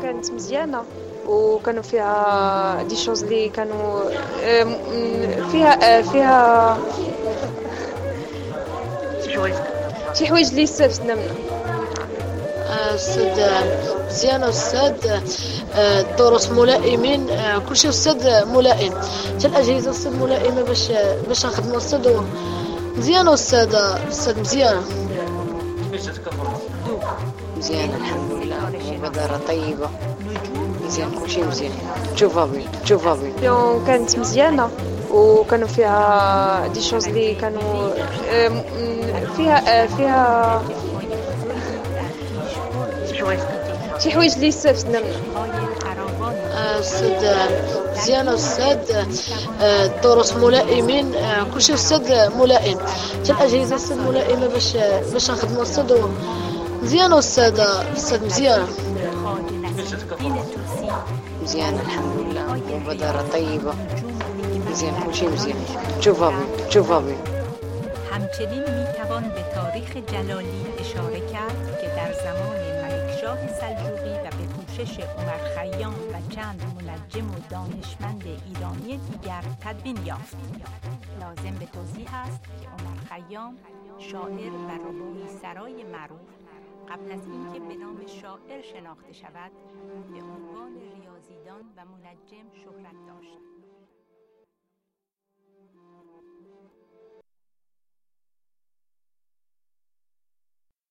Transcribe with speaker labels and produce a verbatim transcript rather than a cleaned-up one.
Speaker 1: كانت مزيانه وكانوا فيها دي شوز اللي كانوا آم، فيها آه، فيها شي حوايج اللي استفدنا منها.
Speaker 2: أستاذ مزيانة أستاذ. آه، الدروس ملائمين، آه، كل شيء أستاذ ملائم، حتى الأجهزة أستاذ ملائمة باش باش نخدموا أستاذ. مزيانة أستاذ أستاذ مزيانة.
Speaker 3: مزيان الحمد لله، مبادرة طيبة، مزيان كل شيء مزيان. تشوفها بي تشوفها بي
Speaker 1: اليوم كانت مزيانه وكانوا فيها دي شوز اللي كانوا آم، فيها آه، فيها شي حوايج اللي استفدنا منها.
Speaker 2: أستاذ مزيانة أستاذ. آه، الدروس ملائمين، آه، كل شيء أستاذ ملائم، حتى الأجهزة أستاذ ملائمة باش باش نخدموا أستاذ. مزيانة أستاذ أستاذ مزيانة.
Speaker 3: مزيان الحمد لله، مبادرة طيبة، مزيان كل شيء مزيان. تشوفها بي تشوفها بي
Speaker 4: همچنین میتوان به تاریخ جلالی اشاره کرد که در زمان ملکشاه سلجوقی و به کوشش عمر خیام و چند منجم و دانشمند ایرانی دیگر تدوین یافت. لازم به توضیح است که عمر خیام شاعر و رباعی سرای معروف قبل از اینکه به نام شاعر شناخته شود به عنوان ریاضیدان و منجم شهرت داشت.